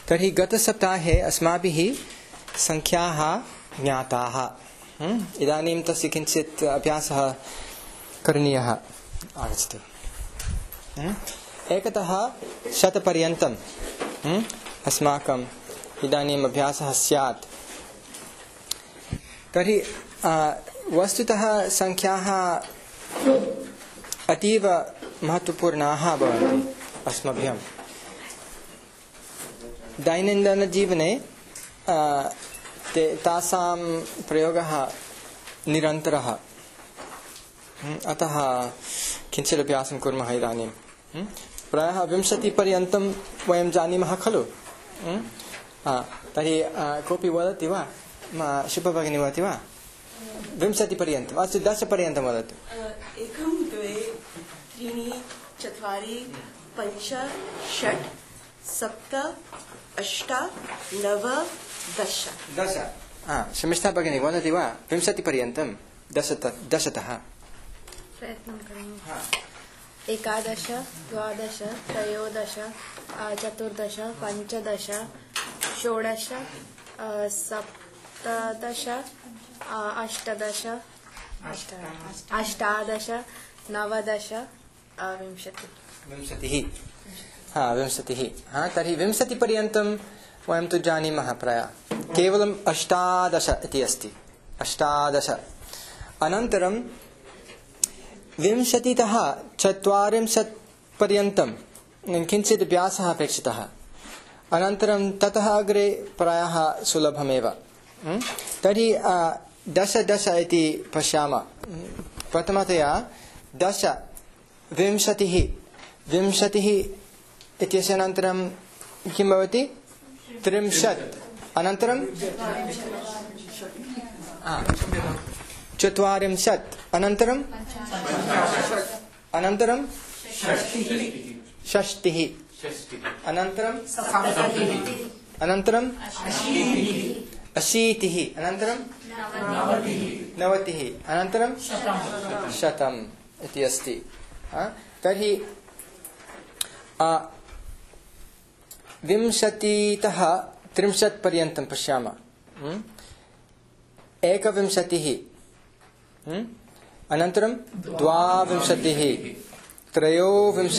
तर्हि गतसप्ताहे अस्माभिः संख्याः ज्ञाताः। इदानीं तस्य किञ्चित् अभ्यासः करणीयः आगच्छतु। एकतः शतपर्यन्तम् अस्माकम् इदानीम् अभ्यासः स्यात्। तर्हि वस्तुतः संख्याः अतीव महत्वपूर्णाः भवन्ति अस्मभ्यं। दैनन्दिनजीवने तासां प्रयोगः निरन्तरः। अतः किञ्चित् अभ्यासं कुर्मः इदानीं। प्रायः 20पर्यन्तं वयं जानीमः खलु। तर्हि कोऽपि वदति वा? शुभभगिनी वदति वा? 20पर्यन्तम्। अस्तु, 10पर्यन्तं वदतु। 1 2 3 4 5 6 7 8 9 10। शमिष्ठा भगिनी वदति वा? 20पर्यन्तं 10तः प्रयत्नं करोमि। 11 12 13 14 15 16 17 18 19 20। तर्हि 20पर्यन्तं वयं तु जानीमः प्रायः। केवलम् 18 इति अस्ति। 18। अनन्तरं 20तः 40 पर्यन्तं किञ्चित् अभ्यासः अपेक्षितः। अनन्तरं ततः अग्रे प्रायः सुलभमेव। तर्हि 10 इति पश्यामः। प्रथमतया 10 20 इत्यस्य अनन्तरं किं भवति? 30। अनन्तरं 40। अनन्तरं 60। अनन्तरं 80। अनन्तरं 90। अनन्तरं 100 इति अस्ति। तर्हि 20तः 30 पर्यन्तं पश्यामः। 21। अनन्तरं 22 23 24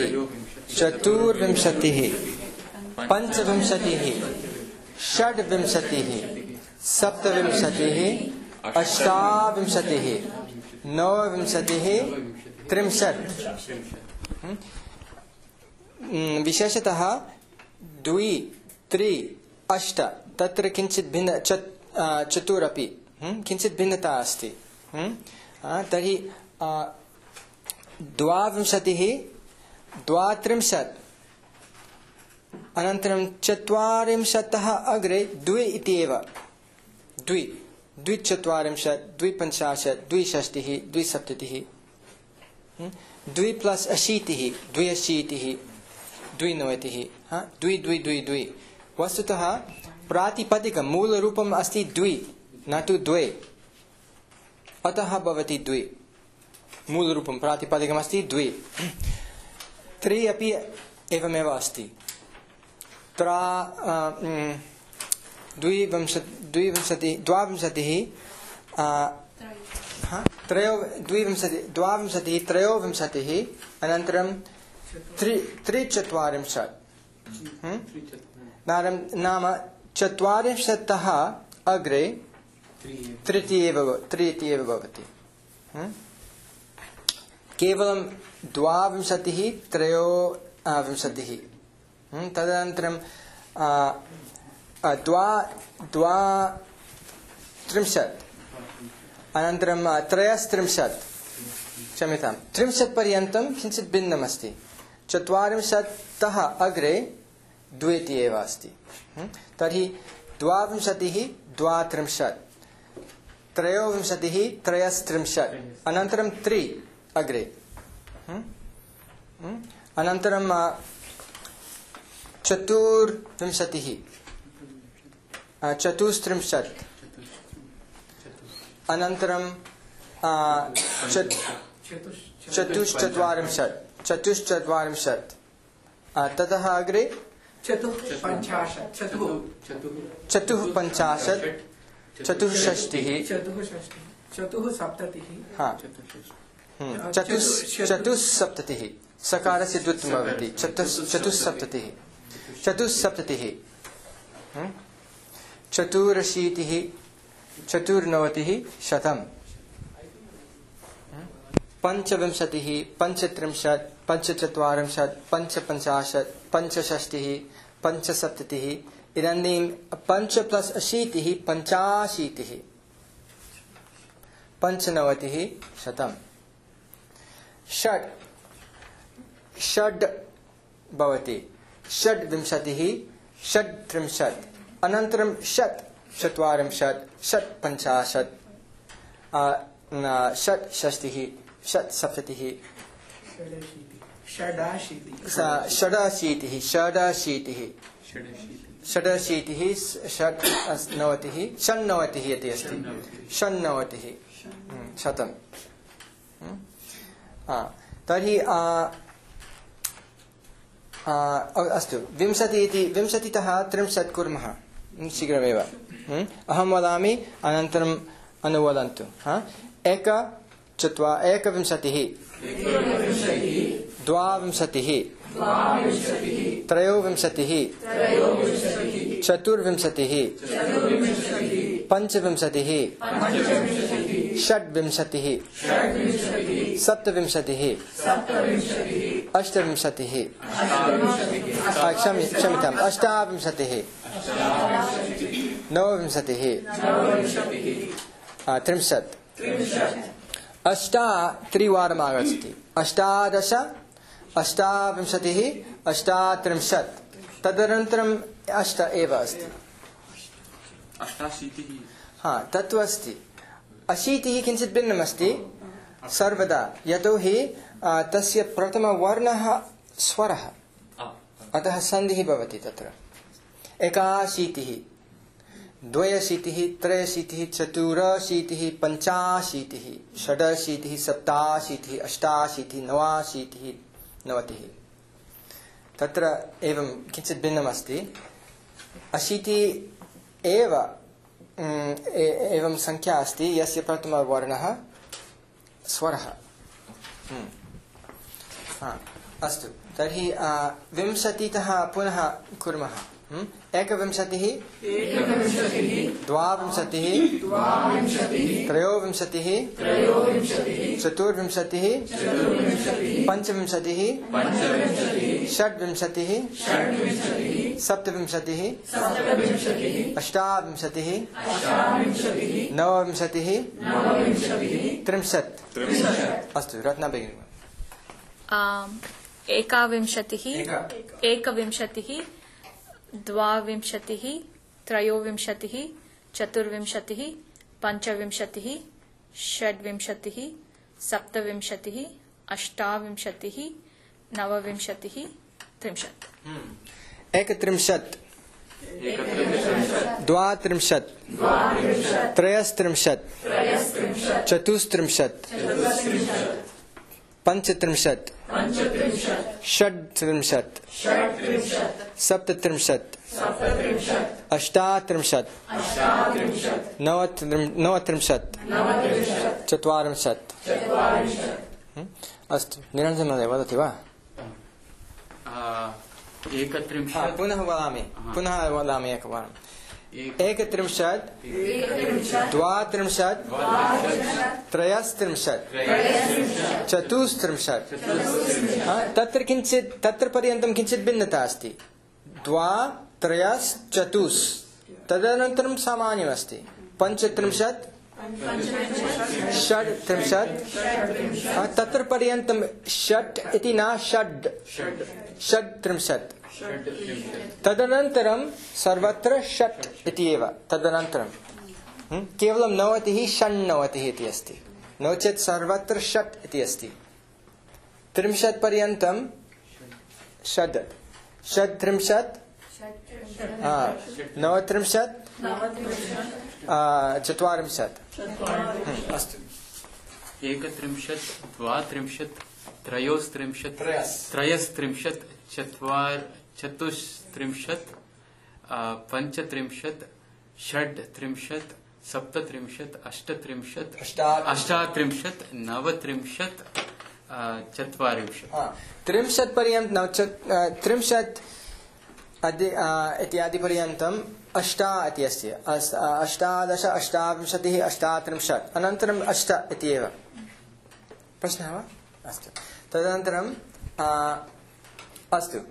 25 26 27 28 29 30। विशेषतः 2 3 8 तत्र किञ्चित् भिन्न 4 अपि किञ्चित् भिन्नता अस्ति। तर्हि 22 32 अनन्तरं 40तः अग्रे 2 इति एव। 2 40 2 50 2 60 2 70 2 + 80 2 80 2 90 2 2 2 2। वस्तुतः प्रातिपदिकं मूलरूपम् अस्ति 2 न तु 2। अतः भवति 2। मूलरूपं प्रातिपदिकमस्ति 2। 3 अपि एवमेव अस्ति। 22 23 अनन्तरं 43। नाम 40तः अग्रे 3 इति एव भवति। केवलं 22 23। तदनन्तरं 32 अनन्तरं 33 क्षम्यतां 30 पर्यन्तं किञ्चित् भिन्नमस्ति। 40तः अग्रे 2 इति एव अस्ति। तर्हि 22 32 23 33 अनन्तरं 3 अग्रे। अनन्तरं 24 34 अनन्तरं 44 ततः अग्रे चतुःपञ्चाशत् चतुःपञ्चाशत् चतुःषष्टिः चतुःसप्ततिः हाँ चतुःसप्ततिः सकारस्य द्वित्वं भवति चतुःसप्ततिः चतुःसप्ततिः चतुरशीतिः चतुर्नवतिः शतम् पञ्चविंशतिः पञ्चत्रिंशत् पञ्चचत्वारिंशत् पञ्चपञ्चाशत् पञ्चषष्टिः पञ्चसप्ततिः इदानीं 5 + 80 85 पञ्चनवतिः शतम् षड् भवति षड्विंशतिः षड्त्रिंशत् अनन्तरं षट्चत्वारिंशत् षट्पञ्चाशत् षट्षष्टिः षट्सप्ततिः षडाशीतिः षण्णवतिः इति अस्ति षण्णवतिः शतम् तर्हि अस्तु 20 इति 20तः 30 कुर्मः शीघ्रमेव अहं वदामि अनन्तरम् अनुवदन्तु एकविंशतिः द्वाविंशतिः त्रयोविंशतिः चतुर्विंशतिः पञ्चविंशतिः षड्विंशतिः सप्तविंशतिः अष्टविंशतिः क्षम्यताम् अष्टाविंशतिः नवविंशतिः 30 अष्टा त्रिवारम् आगच्छति अष्टादश अष्टाविंशतिः अष्टात्रिंशत् तदनन्तरम् अष्ट एव अस्ति हाँ तत्तु अस्ति 80 किञ्चित् भिन्नमस्ति सर्वदा यतोहि तस्य प्रथमवर्णः स्वरः अतः सन्धिः भवति तत्र 81 द्वयशीतिः त्रयशीतिः चतुरशीतिः पञ्चाशीतिः षडशीतिः सप्ताशीतिः अष्टाशीतिः नवाशीतिः 90 तत्र एवं किञ्चित् भिन्नमस्ति 80 एव एवं संख्या अस्ति यस्य प्रथमवर्णः स्वरः अस्तु तर्हि 20तः पुनः कुर्मः एकविंशतिः द्वाविंशतिः त्रयोविंशतिः चतुर्विंशतिः पञ्चविंशतिः षड्विंशतिः सप्तविंशतिः अष्टाविंशतिः नवविंशतिः 30 अस्तु रत्ना भगिनी एकविंशतिः द्वाविंशतिः त्रयोविंशतिः चतुर्विंशतिः पञ्चविंशतिः षड्विंशतिः सप्तविंशतिः अष्टाविंशतिः नवविंशतिः 30 एकत्रिंशत् द्वात्रिंशत् त्रयस्त्रिंशत् चतुस्त्रिंशत् पञ्चत्रिंशत् षड्त्रिंशत् सप्तत्रिंशत् अष्टात्रिंशत् नवत्रिंशत् चत्वारिंशत् अस्तु निरञ्जन महोदय वदति वा पुनः वदामि एकवारम् 31 द्वात्रिंशत् त्रयस्त्रिंशत् चतुस्त्रिंशत् तत्र पर्यन्तं किञ्चित् भिन्नता अस्ति द्वा त्रयस् चतुस् तदनन्तरं सामान्यमस्ति पञ्चत्रिंशत् षड्त्रिंशत् तत्र पर्यन्तं षट् इति न षड्त्रिंशत् तदनन्तरं सर्वत्र षट् इति एव तदनन्तरं केवलं 90 षण्णवतिः इति अस्ति नो चेत् सर्वत्र षट् इति अस्ति 30 पर्यन्तं षड्त्रिंशत् 39 40 अस्तु 31 द्वात्रिंशत् त्रयोस्त्रिंशत् त्रयस्त्रिंशत् चतुस्त्रिंशत् पञ्चत्रिंशत् षड्त्रिंशत् सप्तत्रिंशत् अष्टत्रिंशत् अष्टात्रिंशत् नवत्रिंशत् चत्वारिंशत् त्रिंशत् पर्यन्तं त्रिंशत् इत्यादि पर्यन्तम् अष्टा इति अस्ति अष्टादश अष्टाविंशतिः अष्टात्रिंशत् अनन्तरम् अष्ट इति एव प्रश्नः वा अस्तु तदनन्तरं अस्तु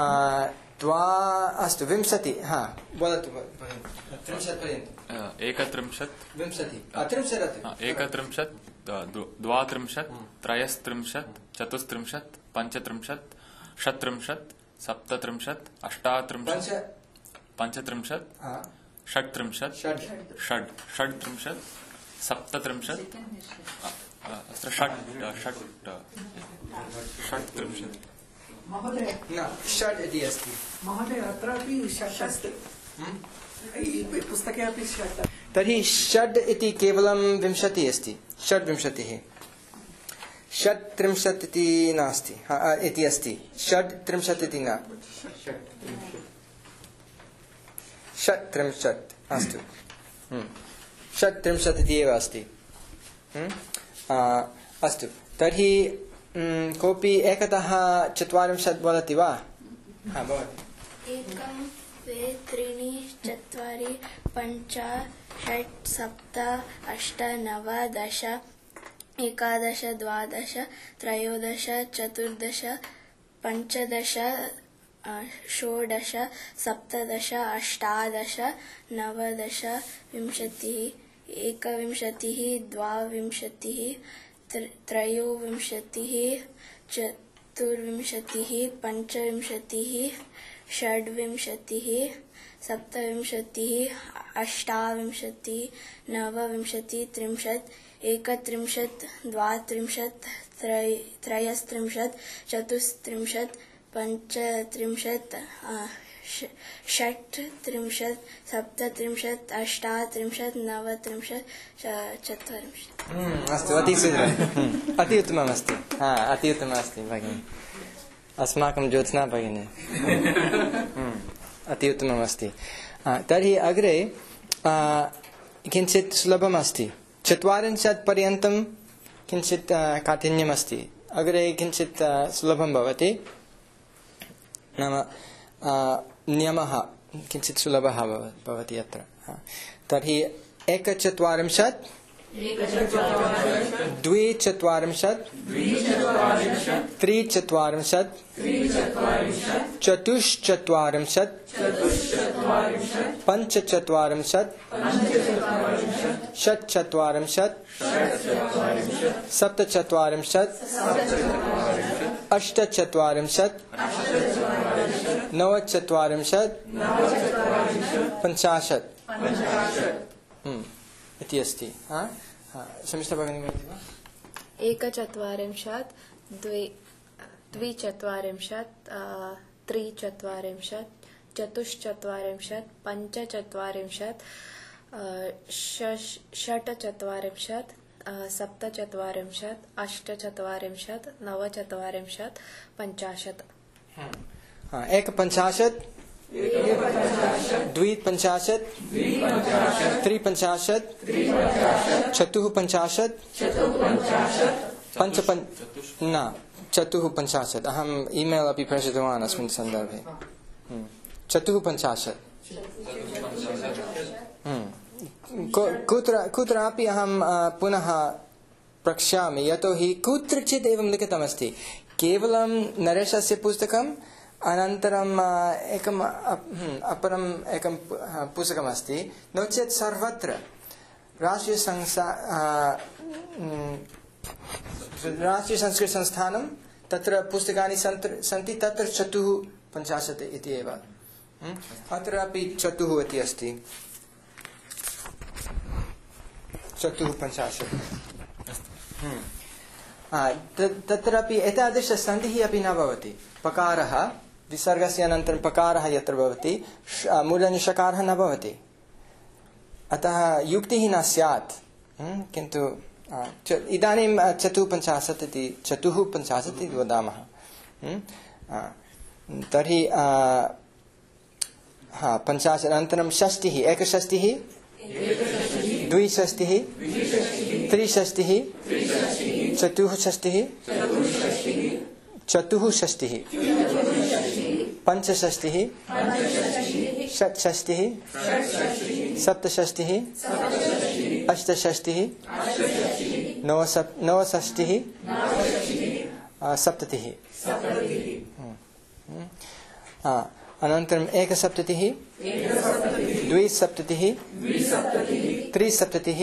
अस्तु विंशतिः वदतु त्रिंशत् पर्यन्तम् एकत्रिंशत् एकत्रिंशत् द्वात्रिंशत् त्रयस्त्रिंशत् चतुस्त्रिंशत् पञ्चत्रिंशत् षट्त्रिंशत् सप्तत्रिंशत् अष्टात्रिंशत् पञ्चत्रिंशत् षट्त्रिंशत् षड्त्रिंशत् सप्तत्रिंशत् षट्त्रिंशत् षड् इति अस्ति महोदय अत्रापि षट् अस्ति पुस्तके अपि षट् तर्हि षड् इति केवलं विंशतिः अस्ति षड्विंशतिः षट्त्रिंशत् इति नास्ति इति अस्ति षड्त्रिंशत् इति न षट्त्रिंशत् अस्तु षट्त्रिंशत् इति एव अस्ति अस्तु तर्हि कोऽपि एकतः 40 वदति वा भवति 1 2 3 4 5 6 7 8 9 10 11 12 13 14 15 16 17 18 19 20 एकविंशतिः द्वाविंशतिः त्रयोविंशतिः चतुर्विंशतिः पञ्चविंशतिः षड्विंशतिः सप्तविंशतिः अष्टाविंशतिः नवविंशतिः त्रिंशत् एकत्रिंशत् द्वात्रिंशत् त्रयस्त्रिंशत् चतुस्त्रिंशत् पञ्चत्रिंशत् षट्त्रिंशत् सप्तत्रिंशत् अष्टात्रिंशत् नवत्रिंशत् चत्वारिंशत् अस्तु अति उत्तमम् अस्ति अति उत्तमम् अस्ति भगिनी अस्माकं ज्योत्स्ना भगिनी अति उत्तमम् अस्ति तर्हि अग्रे किञ्चित् सुलभम् अस्ति 40 पर्यन्तं किञ्चित् काठिन्यम् अस्ति अग्रे किञ्चित् सुलभं भवति नाम नियमः किञ्चित् सुलभः भवति अत्र तर्हि 140 240 340 चतुश्चत्वारिंशत् 45 षट्चत्वारिंशत् 47 अष्टचत्वारिंशत् 49 50 इति अस्ति समीक्षा भगिनी वदति वा 140 द्विचत्वारिंशत् त्रिचत्वारिंशत् चतुश्चत्वारिंशत् पञ्चचत्वारिंशत् षट्चत्वारिंशत् सप्तचत्वारिंशत् अष्टचत्वारिंशत् नवचत्वारिंशत् 50 एकपञ्चाशत् द्विपञ्चाशत् त्रिपञ्चाशत् चतुःपञ्चाशत् चतुःपञ्चाशत् अहम् ईमेल् अपि प्रेषितवान् अस्मिन् सन्दर्भे चतुःपञ्चाशत् कुत्रापि अहं पुनः प्रक्ष्यामि यतोहि कुत्रचित् एवं लिखितमस्ति केवलं नरेशस्य पुस्तकम् अनन्तरम् अपरम् एकं पुस्तकमस्ति नो चेत् सर्वत्र राष्ट्रीयसंस्कृतसंस्थानं तत्र पुस्तकानि सन्ति तत्र 54 इति एव अत्रापि 4 इति अस्ति 54 तत्रापि एतादृशसन्धिः अपि न भवति पकारः विसर्गस्य अनन्तरं पकारः यत्र भवति मूर्धन्यषकारः न भवति अतः युक्तिः न स्यात् किन्तु इदानीं 54 इति वदामः तर्हि पञ्चाशत् अनन्तरं षष्टिः एकषष्टिः द्विषष्टिः त्रिषष्टिः चतुःषष्टिः पञ्चषष्टिः षट्षष्टिः सप्तषष्टिः अष्टषष्टिः नवषष्टिः सप्ततिः अनन्तरम् एकसप्ततिः द्विसप्ततिः त्रिसप्ततिः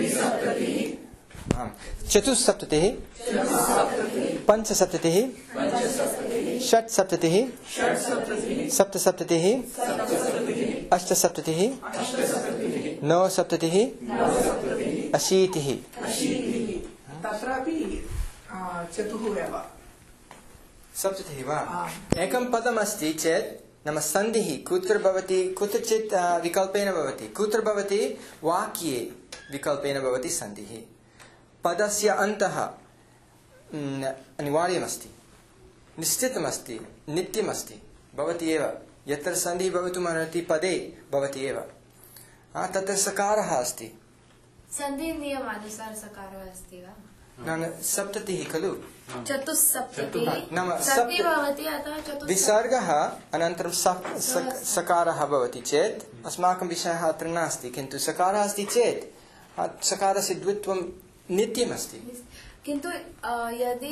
चतुस्सप्ततिः पञ्चसप्ततिः षट्सप्ततिः सप्तसप्ततिः अष्टसप्ततिः नवसप्ततिः अशीतिः तत्रापि चतुः एव सप्ततिः वा एकं पदमस्ति चेत् नाम सन्धिः कुत्र भवति कुत्रचित् विकल्पेन भवति कुत्र भवति वाक्ये विकल्पेन भवति सन्धिः पदस्य अन्तः अनिवार्यमस्ति निश्चितमस्ति नित्यमस्ति भवति एव यत्र सन्धिः भवितुमर्हति पदे भवति एव तत्र सकारः अस्ति सन्धि नियमानुसार सकारः अस्ति वा नाम सप्ततिः खलु चतुस्सप्ततिः नाम सन्धि भवति अतः चतुस्सप्ततिः विसर्गः अनन्तरं सकारः भवति चेत् अस्माकं विषयः अत्र नास्ति किन्तु सकारः अस्ति चेत् सकारस्य द्वित्वं नित्यमस्ति किन्तु यदि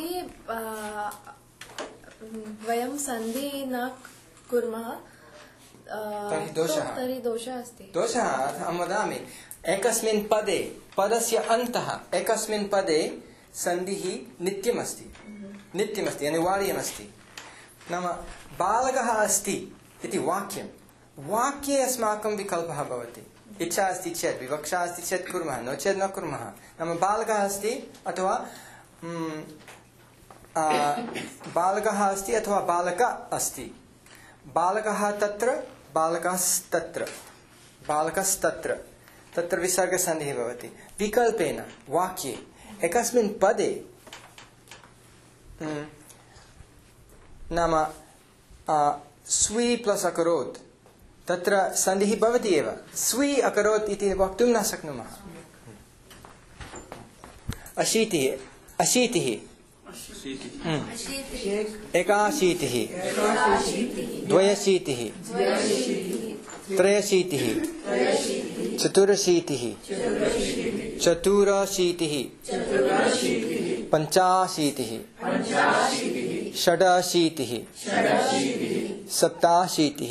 वयं सन्धि न कुर्मः तर्हि दोषः अस्ति दोषः अहं वदामि एकस्मिन् पदे पदस्य अन्तः एकस्मिन् पदे सन्धिः नित्यमस्ति अनिवार्यमस्ति नाम बालकः अस्ति इति वाक्ये अस्माकं विकल्पः भवति इच्छा अस्ति चेत् विवक्षा अस्ति चेत् कुर्मः नो चेत् न कुर्मः नाम बालकः अस्ति अथवा बालकः अस्ति अथवा बालका अस्ति बालकः तत्र बालकस्तत्र तत्र विसर्गसन्धिः भवति विकल्पेन वाक्ये एकस्मिन् पदे नाम स्वी प्लस् अकरोत् तत्र सन्धिः भवति एव स्वी अकरोत् इति वक्तुं न शक्नुमः अशीतिः एकाशीतिः द्वयशीतिः त्रयशीतिः चतुरशीतिः चतुरशीतिः पञ्चाशीतिः षडाशीतिः सप्ताशीतिः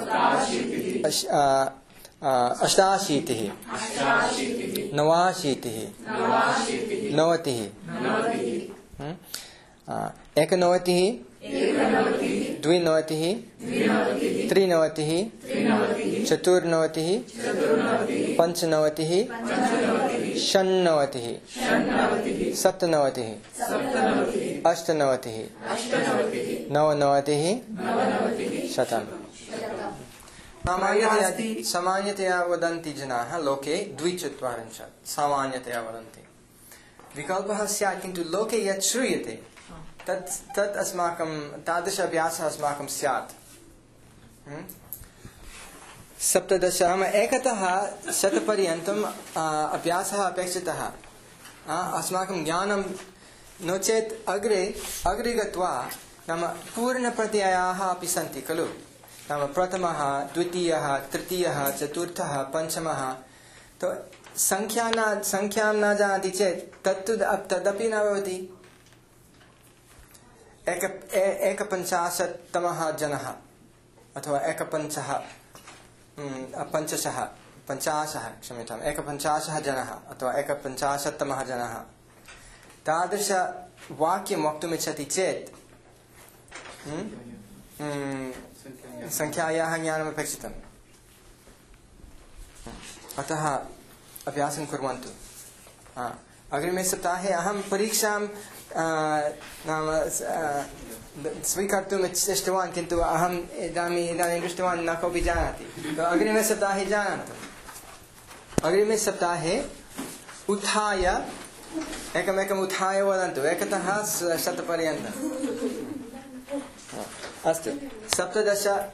अष्टाशीतिः नवाशीतिः नवतिः एकनवतिः द्विनवतिः त्रिनवतिः चतुर्नवतिः पञ्चनवतिः षण्णवतिः सप्तनवतिः अष्टनवतिः नवनवतिः शतम् सामान्यतया वदन्ति जनाः लोके 240 सामान्यतया वदन्ति विकल्पः स्यात् किन्तु लोके यत् श्रूयते तत् अस्माकं तादृश अभ्यासः अस्माकं स्यात् 17 अहम् एकतः शतपर्यन्तम् अभ्यासः अपेक्षितः अस्माकं ज्ञानं नो चेत् अग्रे गत्वा नाम पूर्णप्रत्ययाः अपि सन्ति खलु नाम प्रथमः द्वितीयः तृतीयः चतुर्थः पञ्चमः तो संख्यां न जानाति चेत् तदपि न भवति एकपञ्चाशत्तमः जनः अथवा एकपञ्चाशः जनः अथवा एकपञ्चाशत्तमः जनः तादृशवाक्यं वक्तुमिच्छति चेत् संख्यायाः ज्ञानम् अपेक्षितम् अतः अभ्यासं कुर्वन्तु अग्रिमे सप्ताहे अहं परीक्षां नाम स्वीकर्तुम् इष्टवान् किन्तु अहम् इदानीं दृष्टवान् न कोऽपि जानाति अग्रिमे सप्ताहे जानन्तु अग्रिमे सप्ताहे उत्थाय एकमेकम् उत्थाय वदन्तु एकतः 100 पर्यन्तम् अस्तु 17